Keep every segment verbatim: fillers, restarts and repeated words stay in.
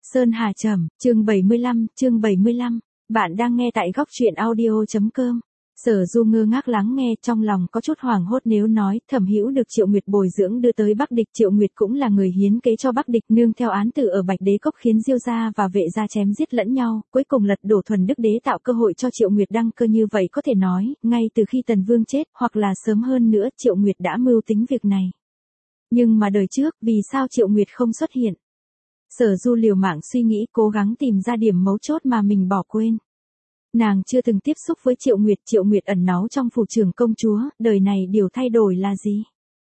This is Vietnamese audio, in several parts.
Sơn Hà Trầm, chương bảy mươi lăm, chương bảy mươi lăm. Bạn đang nghe tại góc truyện audio.com. Sở Du ngơ ngác lắng nghe, trong lòng có chút hoảng hốt nếu nói Thẩm Hữu được Triệu Nguyệt bồi dưỡng đưa tới Bắc Địch, Triệu Nguyệt cũng là người hiến kế cho Bắc Địch, nương theo án tử ở Bạch Đế Cốc khiến Diêu gia và Vệ gia chém giết lẫn nhau, cuối cùng lật đổ Thuần Đức Đế tạo cơ hội cho Triệu Nguyệt đăng cơ, như vậy có thể nói, ngay từ khi Tần Vương chết, hoặc là sớm hơn nữa, Triệu Nguyệt đã mưu tính việc này. Nhưng mà đời trước, vì sao Triệu Nguyệt không xuất hiện? Sở Du liều mạng suy nghĩ, cố gắng tìm ra điểm mấu chốt mà mình bỏ quên. Nàng chưa từng tiếp xúc với Triệu Nguyệt, Triệu Nguyệt ẩn náu trong phủ trưởng công chúa, đời này điều thay đổi là gì?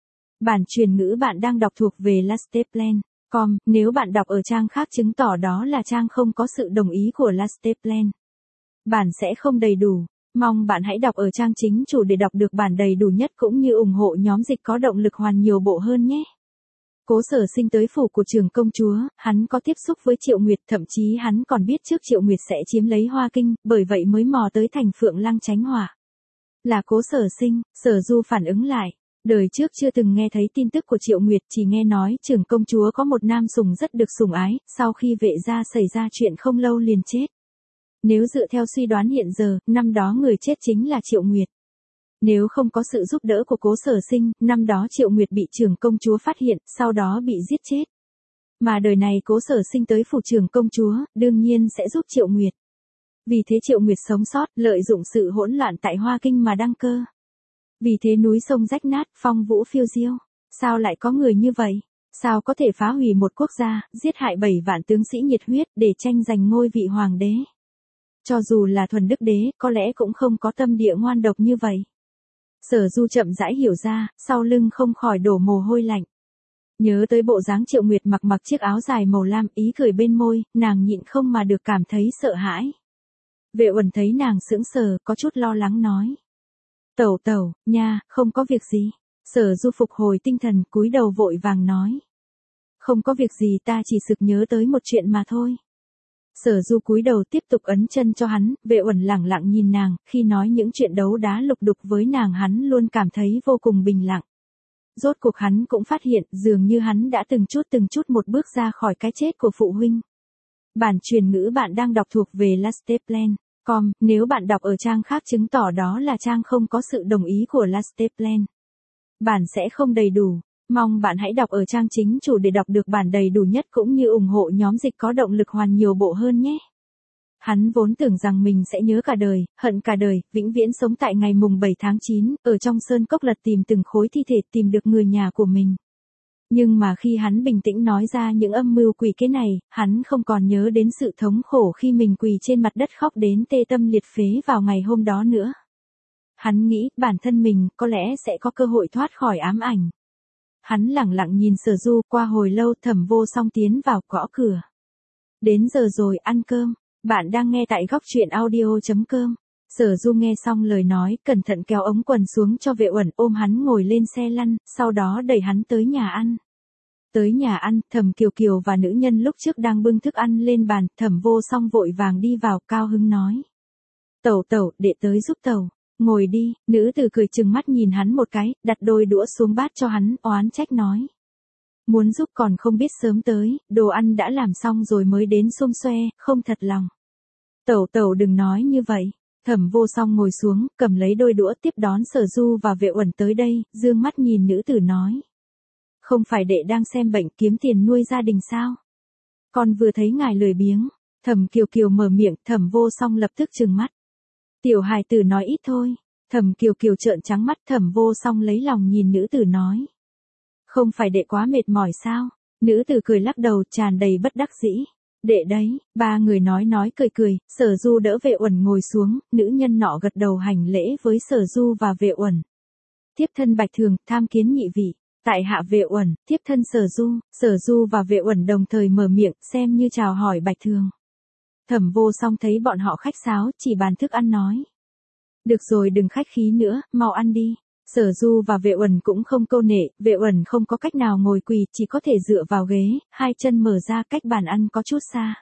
Bản truyền ngữ bạn đang đọc thuộc về lasteplan chấm com, nếu bạn đọc ở trang khác chứng tỏ đó là trang không có sự đồng ý của Lasteplan. Bản sẽ không đầy đủ, mong bạn hãy đọc ở trang chính chủ để đọc được bản đầy đủ nhất cũng như ủng hộ nhóm dịch có động lực hoàn nhiều bộ hơn nhé. Cố Sở Sinh tới phủ của trưởng công chúa, hắn có tiếp xúc với Triệu Nguyệt, thậm chí hắn còn biết trước Triệu Nguyệt sẽ chiếm lấy Hoa Kinh, bởi vậy mới mò tới thành Phượng Lăng tránh hỏa. Là Cố Sở Sinh, Sở Du phản ứng lại. Đời trước chưa từng nghe thấy tin tức của Triệu Nguyệt, chỉ nghe nói trưởng công chúa có một nam sủng rất được sủng ái, sau khi Vệ gia xảy ra chuyện không lâu liền chết. Nếu dựa theo suy đoán hiện giờ, năm đó người chết chính là Triệu Nguyệt. Nếu không có sự giúp đỡ của Cố Sở Sinh, năm đó Triệu Nguyệt bị trưởng công chúa phát hiện, sau đó bị giết chết. Mà đời này Cố Sở Sinh tới phủ trưởng công chúa, đương nhiên sẽ giúp Triệu Nguyệt. Vì thế Triệu Nguyệt sống sót, lợi dụng sự hỗn loạn tại Hoa Kinh mà đăng cơ. Vì thế núi sông rách nát, phong vũ phiêu diêu. Sao lại có người như vậy? Sao có thể phá hủy một quốc gia, giết hại bảy vạn tướng sĩ nhiệt huyết để tranh giành ngôi vị hoàng đế? Cho dù là Thuần Đức Đế, có lẽ cũng không có tâm địa ngoan độc như vậy. Sở Du chậm rãi hiểu ra, sau lưng không khỏi đổ mồ hôi lạnh. Nhớ tới bộ dáng Triệu Nguyệt mặc mặc chiếc áo dài màu lam, ý cười bên môi, nàng nhịn không mà được cảm thấy sợ hãi. Vệ Uẩn thấy nàng sững sờ, có chút lo lắng nói. Tẩu tẩu, nha, không có việc gì. Sở Du phục hồi tinh thần, cúi đầu vội vàng nói. Không có việc gì, ta chỉ sực nhớ tới một chuyện mà thôi. Sở Du cúi đầu tiếp tục ấn chân cho hắn, Vệ Uẩn lẳng lặng nhìn nàng, khi nói những chuyện đấu đá lục đục với nàng hắn luôn cảm thấy vô cùng bình lặng. Rốt cuộc hắn cũng phát hiện, dường như hắn đã từng chút từng chút một bước ra khỏi cái chết của phụ huynh. Bản truyền ngữ bạn đang đọc thuộc về lasteplan chấm com, nếu bạn đọc ở trang khác chứng tỏ đó là trang không có sự đồng ý của Lasteplan. Bản sẽ không đầy đủ. Mong bạn hãy đọc ở trang chính chủ để đọc được bản đầy đủ nhất cũng như ủng hộ nhóm dịch có động lực hoàn nhiều bộ hơn nhé. Hắn vốn tưởng rằng mình sẽ nhớ cả đời, hận cả đời, vĩnh viễn sống tại ngày mùng bảy tháng chín, ở trong sơn cốc lật tìm từng khối thi thể, tìm được người nhà của mình. Nhưng mà khi hắn bình tĩnh nói ra những âm mưu quỷ kế này, hắn không còn nhớ đến sự thống khổ khi mình quỳ trên mặt đất khóc đến tê tâm liệt phế vào ngày hôm đó nữa. Hắn nghĩ bản thân mình có lẽ sẽ có cơ hội thoát khỏi ám ảnh. Hắn lẳng lặng nhìn Sở Du, qua hồi lâu Thẩm Vô Song tiến vào gõ cửa. Đến giờ rồi, ăn cơm. Bạn đang nghe tại góc truyện audio.com. Sở Du nghe xong lời nói, cẩn thận kéo ống quần xuống cho Vệ Uẩn, ôm hắn ngồi lên xe lăn, sau đó đẩy hắn tới nhà ăn. Tới nhà ăn, Thẩm Kiều Kiều và nữ nhân lúc trước đang bưng thức ăn lên bàn, Thẩm Vô Song vội vàng đi vào, cao hứng nói. Tẩu tẩu, đệ tới giúp tẩu. Ngồi đi, nữ tử cười chừng mắt nhìn hắn một cái, đặt đôi đũa xuống bát cho hắn, oán trách nói. Muốn giúp còn không biết sớm tới, đồ ăn đã làm xong rồi mới đến xum xoe, không thật lòng. Tẩu tẩu đừng nói như vậy. Thẩm Vô Song ngồi xuống, cầm lấy đôi đũa tiếp đón Sở Du và Vệ Uẩn tới đây, dương mắt nhìn nữ tử nói. Không phải đệ đang xem bệnh kiếm tiền nuôi gia đình sao? Con vừa thấy ngài lười biếng. Thẩm Kiều Kiều mở miệng, Thẩm Vô Song lập tức trừng mắt. Tiểu hài tử nói ít thôi. Thẩm Kiều Kiều trợn trắng mắt, Thẩm Vô Song lấy lòng nhìn nữ tử nói. Không phải đệ quá mệt mỏi sao? Nữ tử cười lắc đầu, tràn đầy bất đắc dĩ. Đệ đấy, ba người nói nói cười cười, Sở Du đỡ Vệ Uẩn ngồi xuống, nữ nhân nọ gật đầu hành lễ với Sở Du và Vệ Uẩn. Tiếp thân Bạch Thường, tham kiến nhị vị. Tại hạ Vệ Uẩn, tiếp thân Sở Du, Sở Du và Vệ Uẩn đồng thời mở miệng, xem như chào hỏi Bạch Thường. Thẩm Vô Song thấy bọn họ khách sáo, chỉ bàn thức ăn nói. Được rồi, đừng khách khí nữa, mau ăn đi. Sở Du và Vệ Uẩn cũng không câu nệ, Vệ Uẩn không có cách nào ngồi quỳ, chỉ có thể dựa vào ghế, hai chân mở ra, cách bàn ăn có chút xa.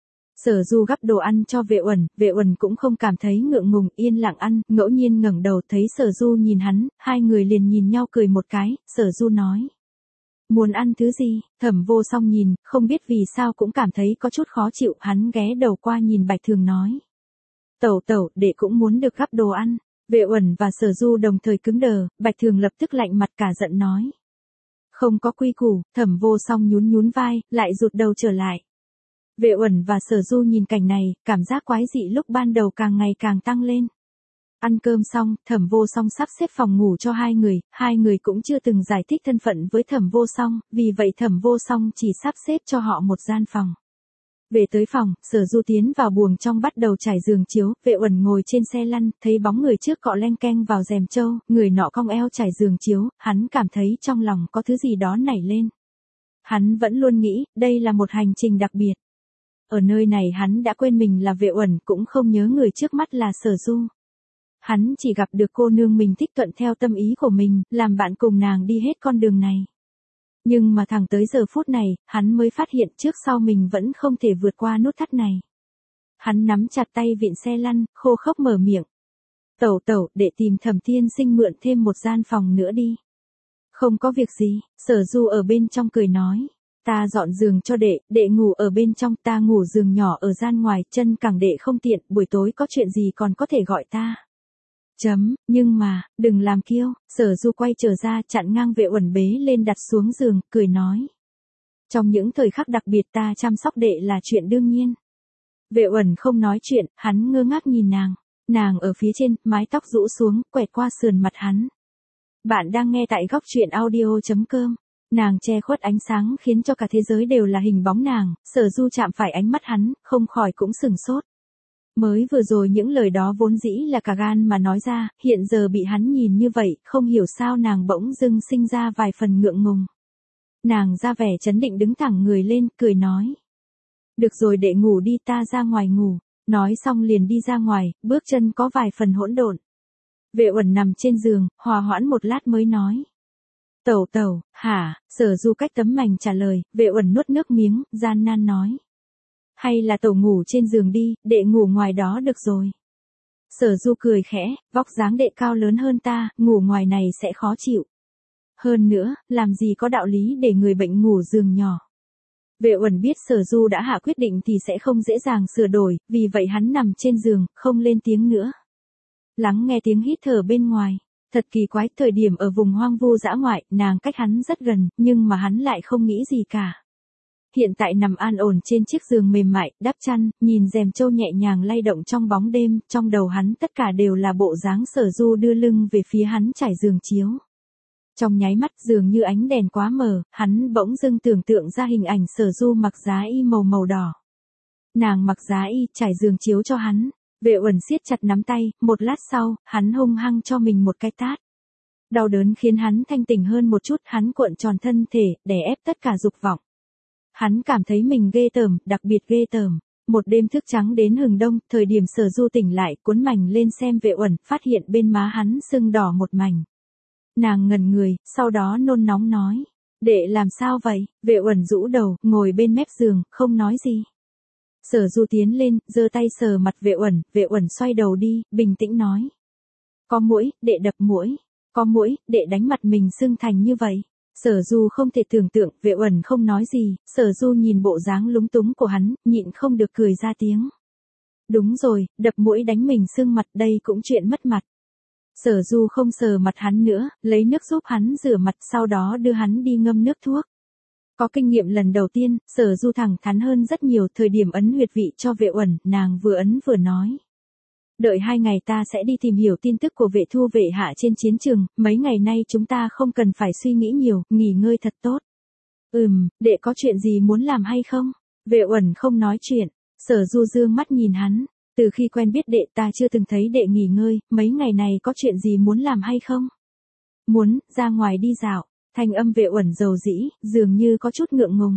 Sở Du gắp đồ ăn cho Vệ Uẩn, Vệ Uẩn cũng không cảm thấy ngượng ngùng, yên lặng ăn, ngẫu nhiên ngẩng đầu thấy Sở Du nhìn hắn, hai người liền nhìn nhau cười một cái, Sở Du nói. Muốn ăn thứ gì? Thẩm Vô Song nhìn, không biết vì sao cũng cảm thấy có chút khó chịu, hắn ghé đầu qua nhìn Bạch Thường nói. Tẩu tẩu, đệ cũng muốn được gắp đồ ăn. Vệ Uẩn và Sở Du đồng thời cứng đờ, Bạch Thường lập tức lạnh mặt cả giận nói. Không có quy củ. Thẩm Vô Song nhún nhún vai, lại rụt đầu trở lại. Vệ Uẩn và Sở Du nhìn cảnh này, cảm giác quái dị lúc ban đầu càng ngày càng tăng lên. Ăn cơm xong, Thẩm Vô Song sắp xếp phòng ngủ cho hai người, hai người cũng chưa từng giải thích thân phận với Thẩm Vô Song, vì vậy Thẩm Vô Song chỉ sắp xếp cho họ một gian phòng. Về tới phòng, Sở Du tiến vào buồng trong bắt đầu trải giường chiếu, Vệ Uẩn ngồi trên xe lăn, thấy bóng người trước cọ leng keng vào rèm trâu, người nọ cong eo trải giường chiếu, hắn cảm thấy trong lòng có thứ gì đó nảy lên. Hắn vẫn luôn nghĩ, đây là một hành trình đặc biệt. Ở nơi này hắn đã quên mình là Vệ Uẩn, cũng không nhớ người trước mắt là Sở Du. Hắn chỉ gặp được cô nương mình thích, thuận theo tâm ý của mình, làm bạn cùng nàng đi hết con đường này. Nhưng mà thẳng tới giờ phút này, hắn mới phát hiện trước sau mình vẫn không thể vượt qua nút thắt này. Hắn nắm chặt tay vịn xe lăn, khô khốc mở miệng. Tẩu tẩu, để tìm Thẩm Tiên Sinh mượn thêm một gian phòng nữa đi. Không có việc gì, Sở Du ở bên trong cười nói. Ta dọn giường cho đệ, đệ ngủ ở bên trong, ta ngủ giường nhỏ ở gian ngoài, chân cẳng đệ không tiện, buổi tối có chuyện gì còn có thể gọi ta. Chấm, nhưng mà, đừng làm kiêu. Sở Du quay trở ra, chặn ngang Vệ Uẩn bế lên đặt xuống giường, cười nói. Trong những thời khắc đặc biệt ta chăm sóc đệ là chuyện đương nhiên. Vệ Uẩn không nói chuyện, hắn ngơ ngác nhìn nàng. Nàng ở phía trên, mái tóc rũ xuống, quẹt qua sườn mặt hắn. Bạn đang nghe tại góc truyện audio chấm com. Nàng che khuất ánh sáng khiến cho cả thế giới đều là hình bóng nàng, Sở Du chạm phải ánh mắt hắn, không khỏi cũng sừng sốt. Mới vừa rồi những lời đó vốn dĩ là cả gan mà nói ra, hiện giờ bị hắn nhìn như vậy, không hiểu sao nàng bỗng dưng sinh ra vài phần ngượng ngùng. Nàng ra vẻ trấn định đứng thẳng người lên, cười nói. Được rồi, đệ ngủ đi, ta ra ngoài ngủ. Nói xong liền đi ra ngoài, bước chân có vài phần hỗn độn. Vệ Uẩn nằm trên giường, hòa hoãn một lát mới nói. Tẩu tẩu, hả? Sở Du cách tấm mành trả lời, Vệ Uẩn nuốt nước miếng, gian nan nói. Hay là tẩu ngủ trên giường đi, đệ ngủ ngoài đó được rồi. Sở Du cười khẽ, vóc dáng đệ cao lớn hơn ta, ngủ ngoài này sẽ khó chịu. Hơn nữa, làm gì có đạo lý để người bệnh ngủ giường nhỏ. Vệ Uẩn biết Sở Du đã hạ quyết định thì sẽ không dễ dàng sửa đổi, vì vậy hắn nằm trên giường, không lên tiếng nữa. Lắng nghe tiếng hít thở bên ngoài. Thật kỳ quái, thời điểm ở vùng hoang vu dã ngoại, nàng cách hắn rất gần, nhưng mà hắn lại không nghĩ gì cả. Hiện tại nằm an ổn trên chiếc giường mềm mại, đắp chăn, nhìn rèm trâu nhẹ nhàng lay động trong bóng đêm, trong đầu hắn tất cả đều là bộ dáng Sở Du đưa lưng về phía hắn trải giường chiếu. Trong nháy mắt dường như ánh đèn quá mờ, hắn bỗng dưng tưởng tượng ra hình ảnh Sở Du mặc giá y màu màu đỏ. Nàng mặc giá y trải giường chiếu cho hắn. Vệ Uẩn siết chặt nắm tay, một lát sau, hắn hung hăng cho mình một cái tát. Đau đớn khiến hắn thanh tỉnh hơn một chút, hắn cuộn tròn thân thể, đè ép tất cả dục vọng. Hắn cảm thấy mình ghê tởm, đặc biệt ghê tởm. Một đêm thức trắng đến hừng đông, thời điểm Sở Du tỉnh lại, cuốn mành lên xem Vệ Uẩn, phát hiện bên má hắn sưng đỏ một mảnh. Nàng ngẩn người, sau đó nôn nóng nói. Đệ làm sao vậy? Vệ Uẩn rũ đầu, ngồi bên mép giường, không nói gì. Sở Du tiến lên, giơ tay sờ mặt Vệ Uẩn, Vệ Uẩn xoay đầu đi, bình tĩnh nói. Có muỗi, đệ đập muỗi. Có muỗi, đệ đánh mặt mình sưng thành như vậy. Sở Du không thể tưởng tượng, Vệ Uẩn không nói gì, Sở Du nhìn bộ dáng lúng túng của hắn, nhịn không được cười ra tiếng. Đúng rồi, đập muỗi đánh mình sưng mặt, đây cũng chuyện mất mặt. Sở Du không sờ mặt hắn nữa, lấy nước giúp hắn rửa mặt, sau đó đưa hắn đi ngâm nước thuốc. Có kinh nghiệm lần đầu tiên, Sở Du thẳng thắn hơn rất nhiều, thời điểm ấn huyệt vị cho Vệ Uẩn, nàng vừa ấn vừa nói. Đợi hai ngày ta sẽ đi tìm hiểu tin tức của Vệ Thu Vệ Hạ trên chiến trường, mấy ngày nay chúng ta không cần phải suy nghĩ nhiều, nghỉ ngơi thật tốt. Ừm, đệ có chuyện gì muốn làm hay không? Vệ Uẩn không nói chuyện, Sở Du dương mắt nhìn hắn, từ khi quen biết đệ ta chưa từng thấy đệ nghỉ ngơi, mấy ngày này có chuyện gì muốn làm hay không? Muốn, ra ngoài đi dạo. Thanh âm Vệ Uẩn dầu dĩ, dường như có chút ngượng ngùng.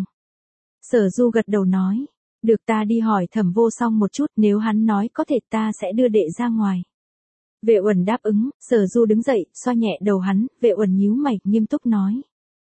Sở Du gật đầu nói, được, ta đi hỏi Thẩm Vô Song một chút, nếu hắn nói có thể ta sẽ đưa đệ ra ngoài. Vệ Uẩn đáp ứng, Sở Du đứng dậy, xoa nhẹ đầu hắn, Vệ Uẩn nhíu mày, nghiêm túc nói.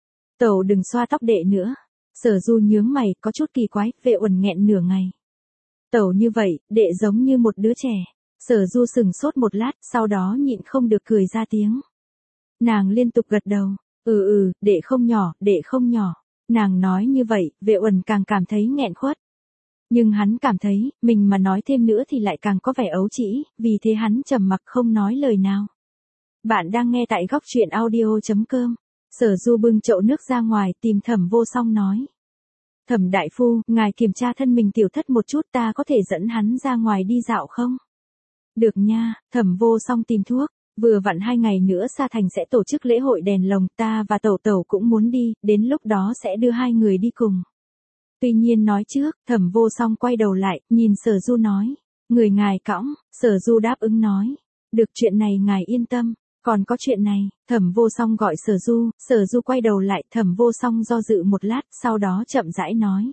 Tẩu đừng xoa tóc đệ nữa. Sở Du nhướng mày, có chút kỳ quái, Vệ Uẩn nghẹn nửa ngày. Tẩu như vậy, đệ giống như một đứa trẻ. Sở Du sừng sốt một lát, sau đó nhịn không được cười ra tiếng. Nàng liên tục gật đầu. Ừ ừ, đệ không nhỏ, đệ không nhỏ. Nàng nói như vậy, Vệ Uẩn càng cảm thấy nghẹn khuất. Nhưng hắn cảm thấy, mình mà nói thêm nữa thì lại càng có vẻ ấu trĩ, vì thế hắn trầm mặc không nói lời nào. Bạn đang nghe tại góc truyện audio.com. Sở Du bưng chậu nước ra ngoài tìm Thẩm Vô Song nói. Thẩm đại phu, ngài kiểm tra thân mình tiểu thất một chút, ta có thể dẫn hắn ra ngoài đi dạo không? Được nha, Thẩm Vô Song tìm thuốc. Vừa vặn hai ngày nữa Sa Thành sẽ tổ chức lễ hội đèn lồng, ta và Tẩu Tẩu cũng muốn đi, đến lúc đó sẽ đưa hai người đi cùng. Tuy nhiên nói trước, Thẩm Vô Song quay đầu lại, nhìn Sở Du nói. Người ngài cõng, Sở Du đáp ứng nói. Được, chuyện này ngài yên tâm. Còn có chuyện này, Thẩm Vô Song gọi Sở Du, Sở Du quay đầu lại, Thẩm Vô Song do dự một lát, sau đó chậm rãi nói.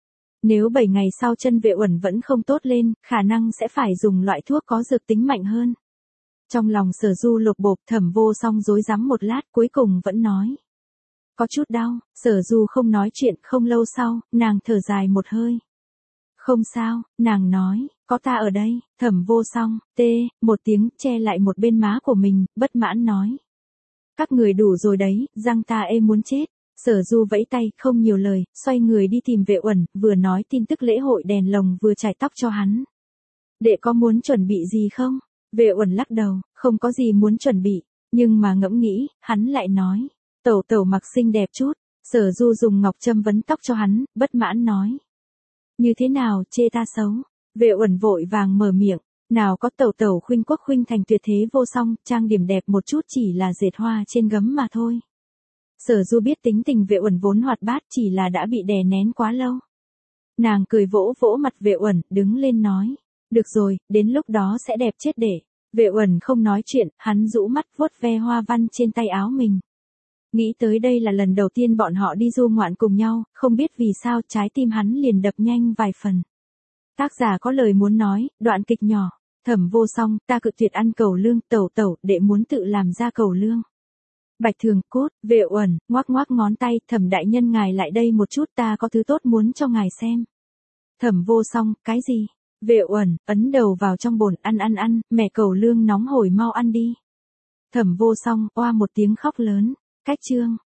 Nếu bảy ngày sau chân Vệ Uẩn vẫn không tốt lên, khả năng sẽ phải dùng loại thuốc có dược tính mạnh hơn. Trong lòng Sở Du lột bột, Thẩm Vô Song rối rắm một lát, cuối cùng vẫn nói. Có chút đau, Sở Du không nói chuyện, không lâu sau, nàng thở dài một hơi. Không sao, nàng nói, có ta ở đây. Thẩm Vô Song, tê, một tiếng, che lại một bên má của mình, bất mãn nói. Các người đủ rồi đấy, răng ta ê muốn chết. Sở Du vẫy tay, không nhiều lời, xoay người đi tìm Vệ Uẩn, vừa nói tin tức lễ hội đèn lồng vừa chải tóc cho hắn. Đệ có muốn chuẩn bị gì không? Vệ Uẩn lắc đầu, không có gì muốn chuẩn bị, nhưng mà ngẫm nghĩ, hắn lại nói. Tẩu tẩu mặc xinh đẹp chút. Sở Du dùng ngọc châm vấn tóc cho hắn, bất mãn nói. Như thế nào, chê ta xấu? Vệ Uẩn vội vàng mở miệng. Nào có, tẩu tẩu khuynh quốc khuynh thành tuyệt thế vô song, trang điểm đẹp một chút chỉ là dệt hoa trên gấm mà thôi. Sở Du biết tính tình Vệ Uẩn vốn hoạt bát, chỉ là đã bị đè nén quá lâu. Nàng cười vỗ vỗ mặt Vệ Uẩn, đứng lên nói. Được rồi, đến lúc đó sẽ đẹp chết để. Vệ Uẩn không nói chuyện, hắn rũ mắt vuốt ve hoa văn trên tay áo mình. Nghĩ tới đây là lần đầu tiên bọn họ đi du ngoạn cùng nhau, không biết vì sao trái tim hắn liền đập nhanh vài phần. Tác giả có lời muốn nói, đoạn kịch nhỏ. Thẩm Vô Song, ta cự tuyệt ăn cầu lương, tẩu tẩu, đệ muốn tự làm ra cầu lương. Bạch Thường Cốt, Vệ Uẩn, ngoác ngoác ngón tay, Thẩm đại nhân ngài lại đây một chút, ta có thứ tốt muốn cho ngài xem. Thẩm Vô Song, cái gì? Vệ Uẩn, ấn đầu vào trong bồn, ăn ăn ăn, mẹ cầu lương nóng hổi mau ăn đi. Thẩm Vô Song, oa một tiếng khóc lớn. Cách chương